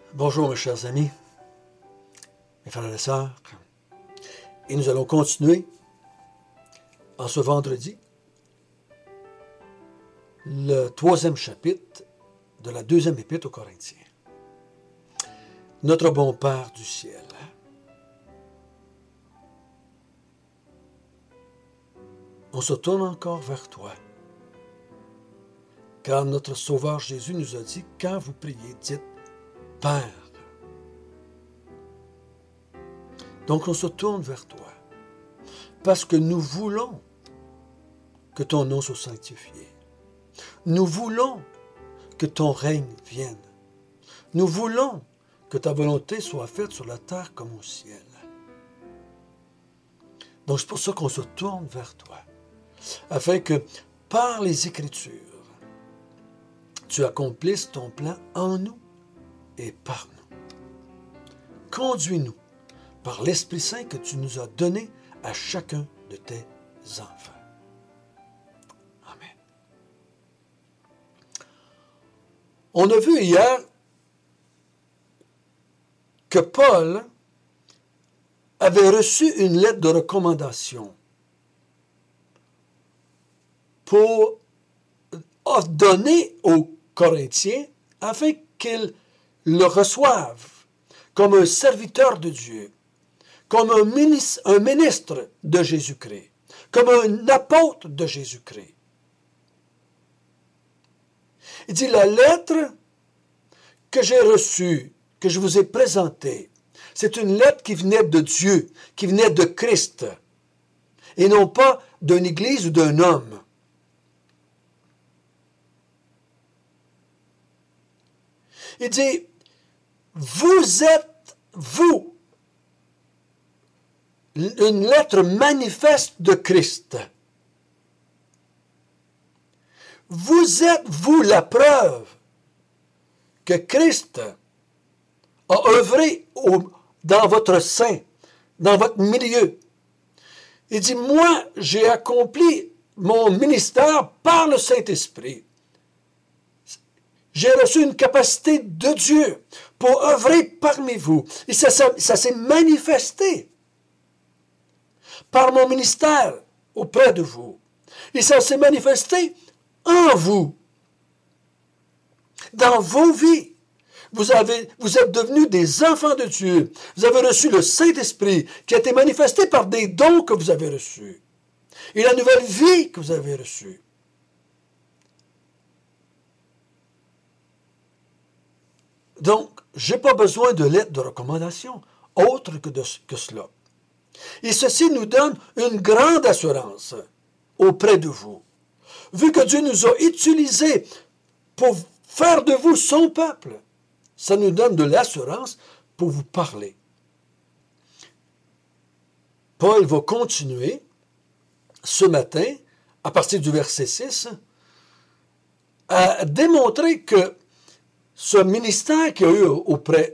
Bonjour mes chers amis, mes frères et sœurs, et nous allons continuer en ce vendredi le 3e chapitre de la 2e épître aux Corinthiens. Notre bon Père du ciel, on se tourne encore vers toi, car notre Sauveur Jésus nous a dit, quand vous priez, dites « Père ». Donc on se tourne vers toi, parce que nous voulons que ton nom soit sanctifié. Nous voulons que ton règne vienne. Nous voulons que ta volonté soit faite sur la terre comme au ciel. Donc c'est pour ça qu'on se tourne vers toi, afin que par les Écritures, tu accomplisses ton plan en nous et par nous. Conduis-nous par l'Esprit Saint que tu nous as donné à chacun de tes enfants. Amen. On a vu hier que Paul avait reçu une lettre de recommandation pour donner aux Corinthiens afin qu'ils le reçoivent comme un serviteur de Dieu, comme un ministre de Jésus-Christ, comme un apôtre de Jésus-Christ. Il dit, la lettre que j'ai reçue, que je vous ai présentée, c'est une lettre qui venait de Dieu, qui venait de Christ, et non pas d'une église ou d'un homme. Il dit, vous êtes, vous, une lettre manifeste de Christ. Vous êtes, vous, la preuve que Christ a œuvré dans votre sein, dans votre milieu. Il dit, moi, j'ai accompli mon ministère par le Saint-Esprit. J'ai reçu une capacité de Dieu pour œuvrer parmi vous. Et ça s'est manifesté par mon ministère auprès de vous. Et ça s'est manifesté en vous, dans vos vies. Vous êtes devenus des enfants de Dieu. Vous avez reçu le Saint-Esprit qui a été manifesté par des dons que vous avez reçus. Et la nouvelle vie que vous avez reçue. Donc, je n'ai pas besoin de lettre de recommandation autre que cela. Et ceci nous donne une grande assurance auprès de vous. Vu que Dieu nous a utilisés pour faire de vous son peuple, ça nous donne de l'assurance pour vous parler. Paul va continuer ce matin, à partir du verset 6, à démontrer que ce ministère qu'il y a eu auprès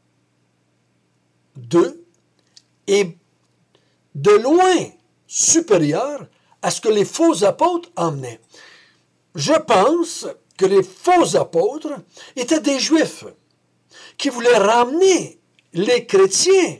d'eux est de loin supérieur à ce que les faux apôtres emmenaient. Je pense que les faux apôtres étaient des Juifs qui voulaient ramener les chrétiens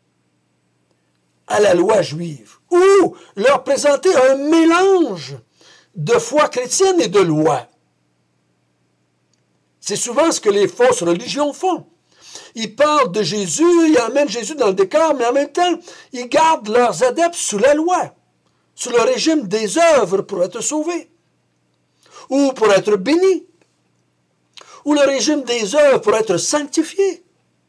à la loi juive ou leur présenter un mélange de foi chrétienne et de loi. C'est souvent ce que les fausses religions font. Ils parlent de Jésus, ils emmènent Jésus dans le décor, mais en même temps, ils gardent leurs adeptes sous la loi, sous le régime des œuvres pour être sauvés, ou pour être bénis, ou le régime des œuvres pour être sanctifiés.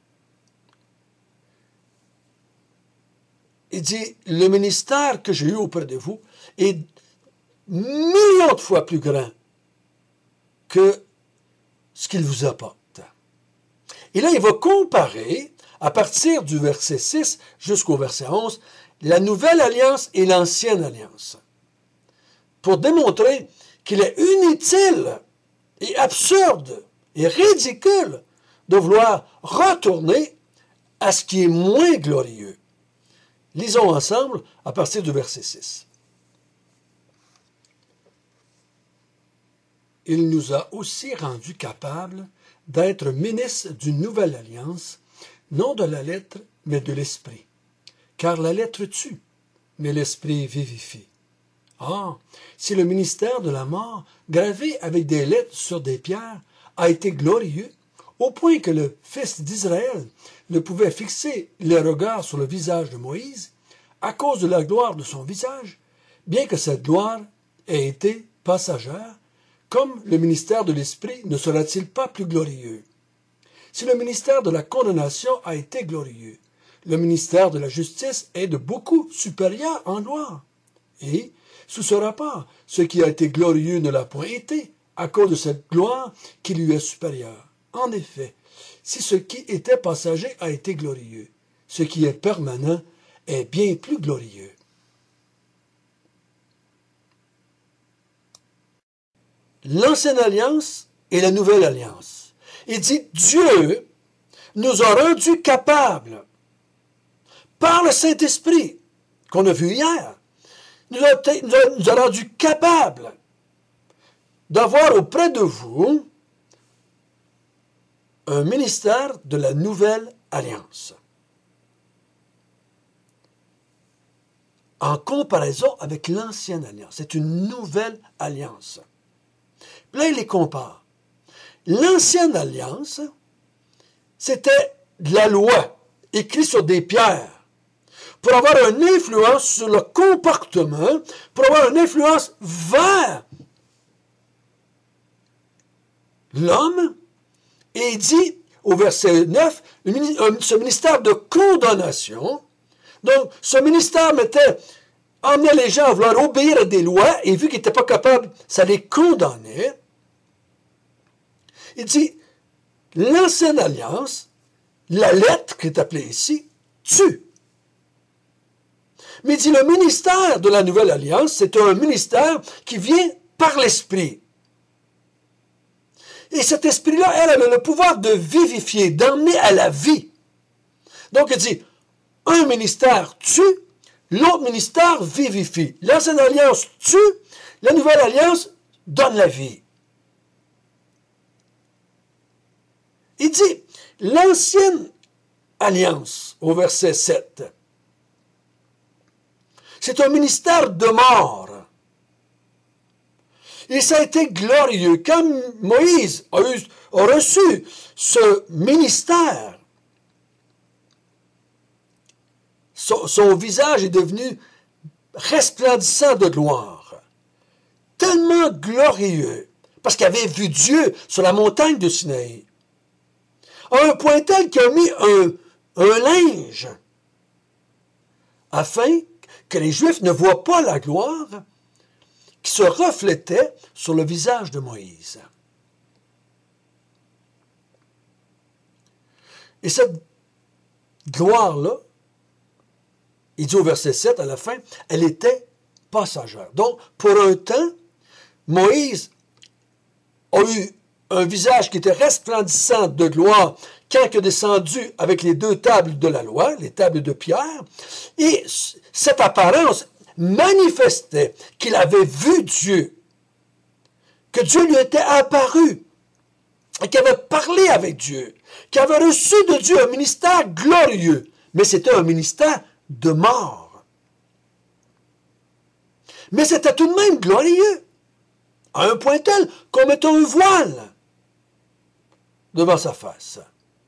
Il dit, le ministère que j'ai eu auprès de vous est millions de fois plus grand que ce qu'il vous apporte. Et là, il va comparer, à partir du verset 6 jusqu'au verset 11, la nouvelle alliance et l'ancienne alliance, pour démontrer qu'il est inutile et absurde et ridicule de vouloir retourner à ce qui est moins glorieux. Lisons ensemble à partir du verset 6. Il nous a aussi rendus capables d'être ministre d'une nouvelle alliance, non de la lettre, mais de l'esprit. Car la lettre tue, mais l'esprit vivifie. Ah, si le ministère de la mort, gravé avec des lettres sur des pierres, a été glorieux, au point que le fils d'Israël ne pouvait fixer les regards sur le visage de Moïse, à cause de la gloire de son visage, bien que cette gloire ait été passagère, comme le ministère de l'Esprit ne sera-t-il pas plus glorieux? Si le ministère de la condamnation a été glorieux, le ministère de la justice est de beaucoup supérieur en gloire. Et, sous ce rapport, ce qui a été glorieux ne l'a point été, à cause de cette gloire qui lui est supérieure. En effet, si ce qui était passager a été glorieux, ce qui est permanent est bien plus glorieux. L'ancienne alliance et la nouvelle alliance. Il dit, Dieu nous a rendus capables, par le Saint-Esprit, qu'on a vu hier, nous a rendus capables d'avoir auprès de vous un ministère de la nouvelle alliance. En comparaison avec l'ancienne alliance. C'est une nouvelle alliance. Puis là, il les compare. L'ancienne alliance, c'était de la loi, écrite sur des pierres, pour avoir une influence sur le comportement, pour avoir une influence vers l'homme. Et il dit, au verset 9, ce ministère de condamnation. Donc, ce ministère emmenait les gens à vouloir obéir à des lois, et vu qu'ils n'étaient pas capables, ça les condamnait. Il dit, l'ancienne alliance, la lettre qui est appelée ici, tue. Mais il dit, le ministère de la nouvelle alliance, c'est un ministère qui vient par l'esprit. Et cet esprit-là, elle a le pouvoir de vivifier, d'emmener à la vie. Donc, il dit, un ministère tue, l'autre ministère vivifie. L'ancienne alliance tue, la nouvelle alliance donne la vie. Il dit, l'ancienne alliance, au verset 7, c'est un ministère de mort. Et ça a été glorieux. Quand Moïse a reçu ce ministère, son visage est devenu resplendissant de gloire. Tellement glorieux, parce qu'il avait vu Dieu sur la montagne de Sinaï. À un point tel qu'il a mis un linge, afin que les Juifs ne voient pas la gloire qui se reflétait sur le visage de Moïse. Et cette gloire-là, il dit au verset 7 à la fin, elle était passagère. Donc, pour un temps, Moïse a eu un visage qui était resplendissant de gloire quand il est descendu avec les deux tables de la loi, les tables de pierre, et cette apparence manifestait qu'il avait vu Dieu, que Dieu lui était apparu, et qu'il avait parlé avec Dieu, qu'il avait reçu de Dieu un ministère glorieux, mais c'était un ministère de mort. Mais c'était tout de même glorieux, à un point tel qu'on mettait un voile devant sa face.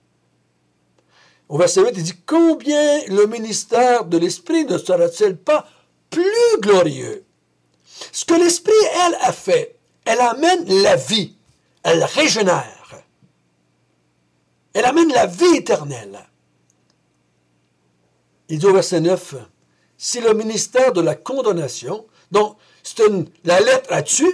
Au verset 8, il dit, combien le ministère de l'Esprit ne sera-t-il pas plus glorieux? Ce que l'Esprit, elle, a fait, elle amène la vie, elle régénère, elle amène la vie éternelle. Il dit au verset 9, si le ministère de la condamnation, donc c'est la lettre là-dessus,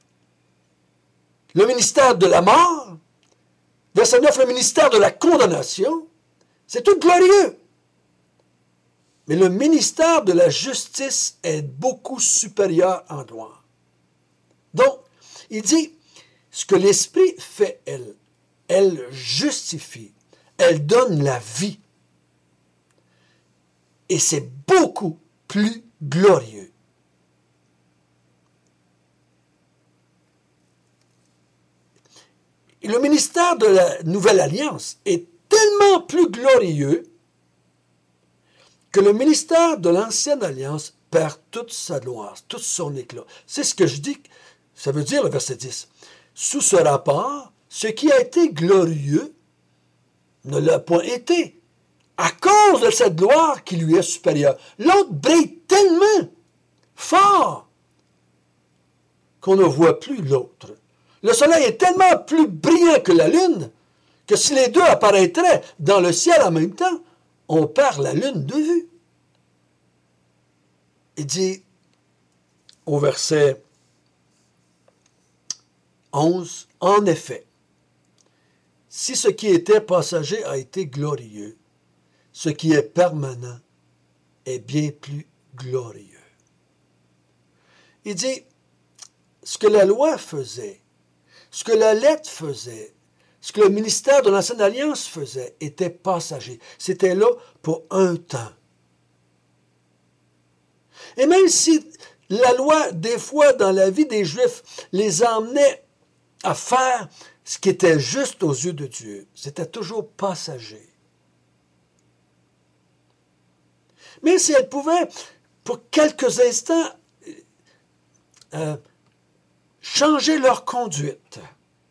le ministère de la mort, verset 9, le ministère de la condamnation, c'est tout glorieux. Mais le ministère de la justice est beaucoup supérieur en gloire. Donc, il dit, ce que l'Esprit fait, elle justifie, elle donne la vie. Et c'est beaucoup plus glorieux. le ministère de la Nouvelle Alliance est tellement plus glorieux que le ministère de l'Ancienne Alliance perd toute sa gloire, tout son éclat. C'est ce que je dis, ça veut dire le verset 10. Sous ce rapport, ce qui a été glorieux ne l'a point été, à cause de cette gloire qui lui est supérieure. L'autre brille tellement fort qu'on ne voit plus l'autre. Le soleil est tellement plus brillant que la lune que si les deux apparaîtraient dans le ciel en même temps, on perd la lune de vue. Il dit au verset 11, « En effet, si ce qui était passager a été glorieux, ce qui est permanent est bien plus glorieux. » Il dit, ce que la loi faisait, ce que la lettre faisait, ce que le ministère de l'Ancienne Alliance faisait, était passager. C'était là pour un temps. Et même si la loi, des fois, dans la vie des Juifs, les emmenait à faire ce qui était juste aux yeux de Dieu, c'était toujours passager. Mais si elle pouvait, pour quelques instants, changer leur conduite,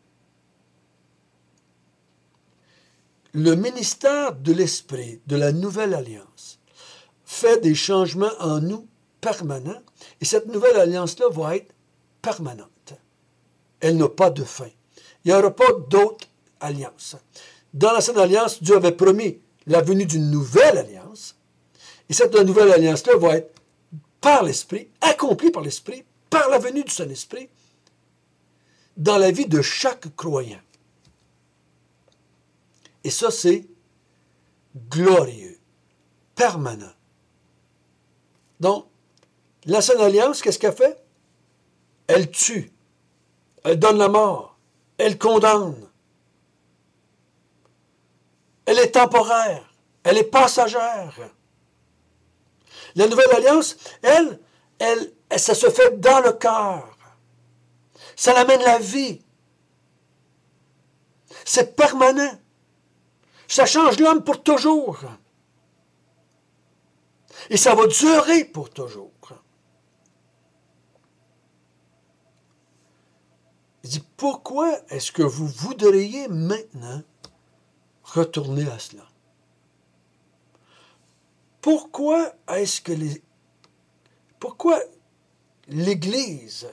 le ministère de l'Esprit, de la Nouvelle Alliance, fait des changements en nous permanents, et cette Nouvelle Alliance-là va être permanente. Elle n'a pas de fin. Il n'y aura pas d'autre alliance. Dans l'Ancienne Alliance, Dieu avait promis la venue d'une nouvelle alliance, et cette nouvelle alliance-là va être par l'Esprit, accomplie par l'Esprit, par la venue du Saint-Esprit, dans la vie de chaque croyant. Et ça, c'est glorieux, permanent. Donc, l'Ancienne Alliance, qu'est-ce qu'elle fait? Elle tue, elle donne la mort, elle condamne, elle est temporaire, elle est passagère. La Nouvelle Alliance, elle, ça se fait dans le cœur. Ça amène la vie. C'est permanent. Ça change l'homme pour toujours. Et ça va durer pour toujours. Il dit, pourquoi est-ce que vous voudriez maintenant retourner à cela? Pourquoi est-ce que pourquoi l'Église,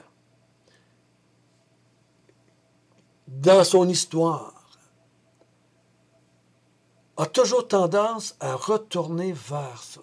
dans son histoire, a toujours tendance à retourner vers ça?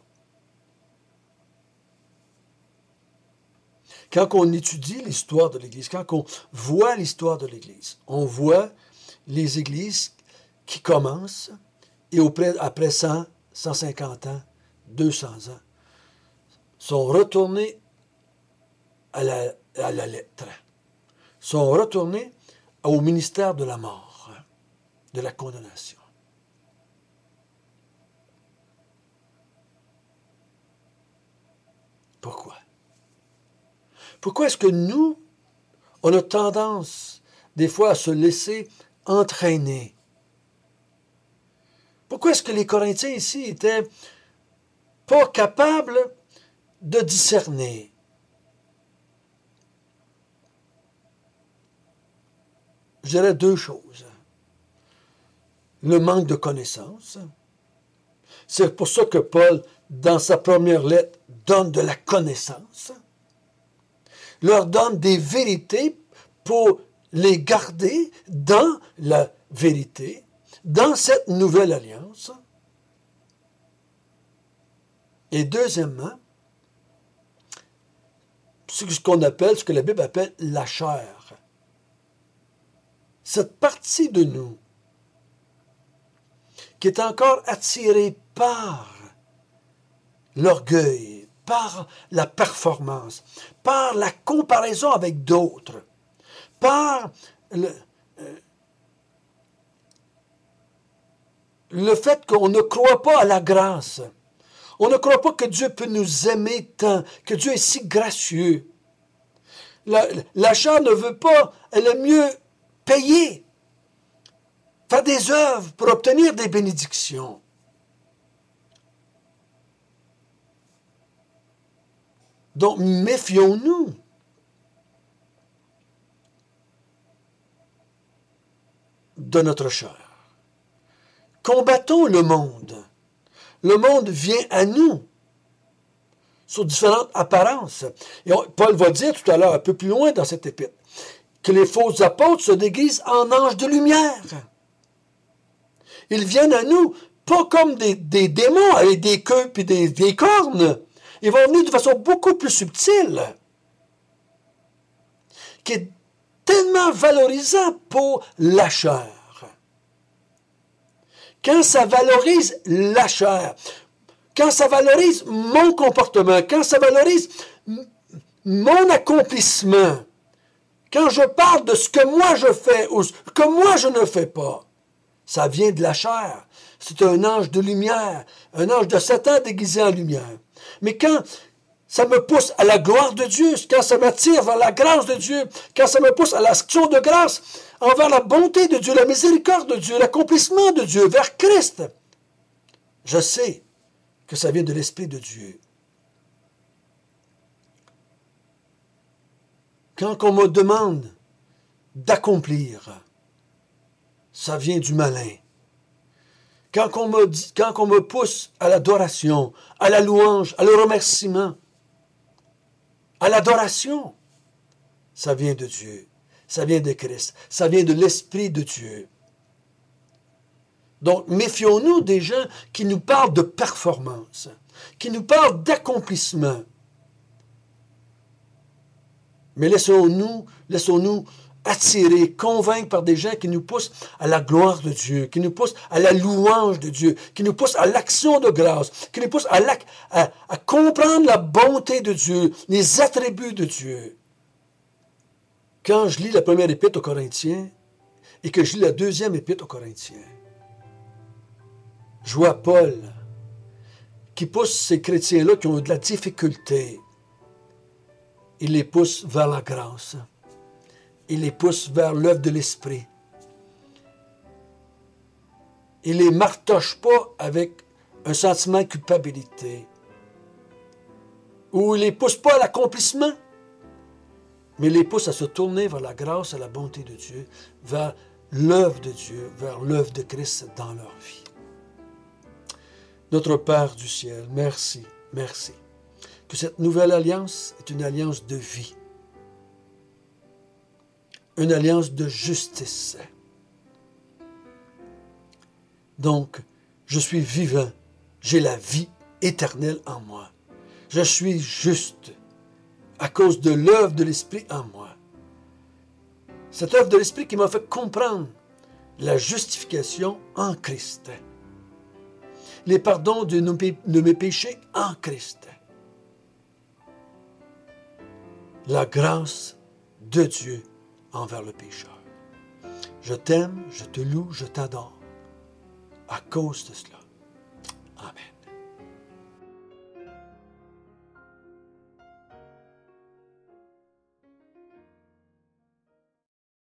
Quand on étudie l'histoire de l'Église, quand on voit l'histoire de l'Église, on voit les Églises qui commencent et après 100, 150 ans, 200 ans, sont retournées à la lettre, sont retournées au ministère de la mort, de la condamnation. Pourquoi? Pourquoi est-ce que nous, on a tendance, des fois, à se laisser entraîner? Pourquoi est-ce que les Corinthiens ici étaient pas capables de discerner? Je dirais deux choses. Le manque de connaissance. C'est pour ça que Paul, dans sa première lettre, donne de la connaissance, leur donne des vérités pour les garder dans la vérité, dans cette nouvelle alliance. Et deuxièmement, ce qu'on appelle, ce que la Bible appelle la chair. Cette partie de nous qui est encore attirée par l'orgueil, par la performance, par la comparaison avec d'autres, par le fait qu'on ne croit pas à la grâce. On ne croit pas que Dieu peut nous aimer tant, que Dieu est si gracieux. La chair ne veut pas, elle aime mieux payer par des œuvres pour obtenir des bénédictions. Donc, méfions-nous. De notre chair. Combattons le monde. Le monde vient à nous sous différentes apparences. Et Paul va dire tout à l'heure, un peu plus loin dans cette épître, que les faux apôtres se déguisent en anges de lumière. Ils viennent à nous, pas comme des démons avec des queues et des cornes. Ils vont venir de façon beaucoup plus subtile, qui est tellement valorisant pour la chair. Quand ça valorise la chair, quand ça valorise mon comportement, quand ça valorise mon accomplissement, quand je parle de ce que moi je fais ou ce que moi je ne fais pas, ça vient de la chair. C'est un ange de lumière, un ange de Satan déguisé en lumière. Mais quand ça me pousse à la gloire de Dieu, quand ça m'attire vers la grâce de Dieu, quand ça me pousse à l'action de grâce, envers la bonté de Dieu, la miséricorde de Dieu, l'accomplissement de Dieu, vers Christ, je sais que ça vient de l'Esprit de Dieu. Quand on me demande d'accomplir, ça vient du malin. Quand on me pousse à l'adoration, à la louange, à le remerciement, à l'adoration, ça vient de Dieu, ça vient de Christ, ça vient de l'Esprit de Dieu. Donc, méfions-nous des gens qui nous parlent de performance, qui nous parlent d'accomplissement. Mais laissons-nous attirer, convaincre par des gens qui nous poussent à la gloire de Dieu, qui nous poussent à la louange de Dieu, qui nous poussent à l'action de grâce, qui nous poussent à comprendre la bonté de Dieu, les attributs de Dieu. Quand je lis la première épître aux Corinthiens et que je lis la deuxième épître aux Corinthiens, je vois Paul qui pousse ces chrétiens-là qui ont de la difficulté. Il les pousse vers la grâce. Il les pousse vers l'œuvre de l'Esprit. Il ne les martoche pas avec un sentiment de culpabilité. Ou il ne les pousse pas à l'accomplissement, mais il les pousse à se tourner vers la grâce et la bonté de Dieu, vers l'œuvre de Dieu, vers l'œuvre de Christ dans leur vie. Notre Père du ciel, merci, merci. Que cette nouvelle alliance est une alliance de vie. Une alliance de justice. Donc, je suis vivant. J'ai la vie éternelle en moi. Je suis juste à cause de l'œuvre de l'Esprit en moi. Cette œuvre de l'Esprit qui m'a fait comprendre la justification en Christ. Les pardons de mes péchés en Christ. La grâce de Dieu envers le pécheur. Je t'aime, je te loue, je t'adore à cause de cela.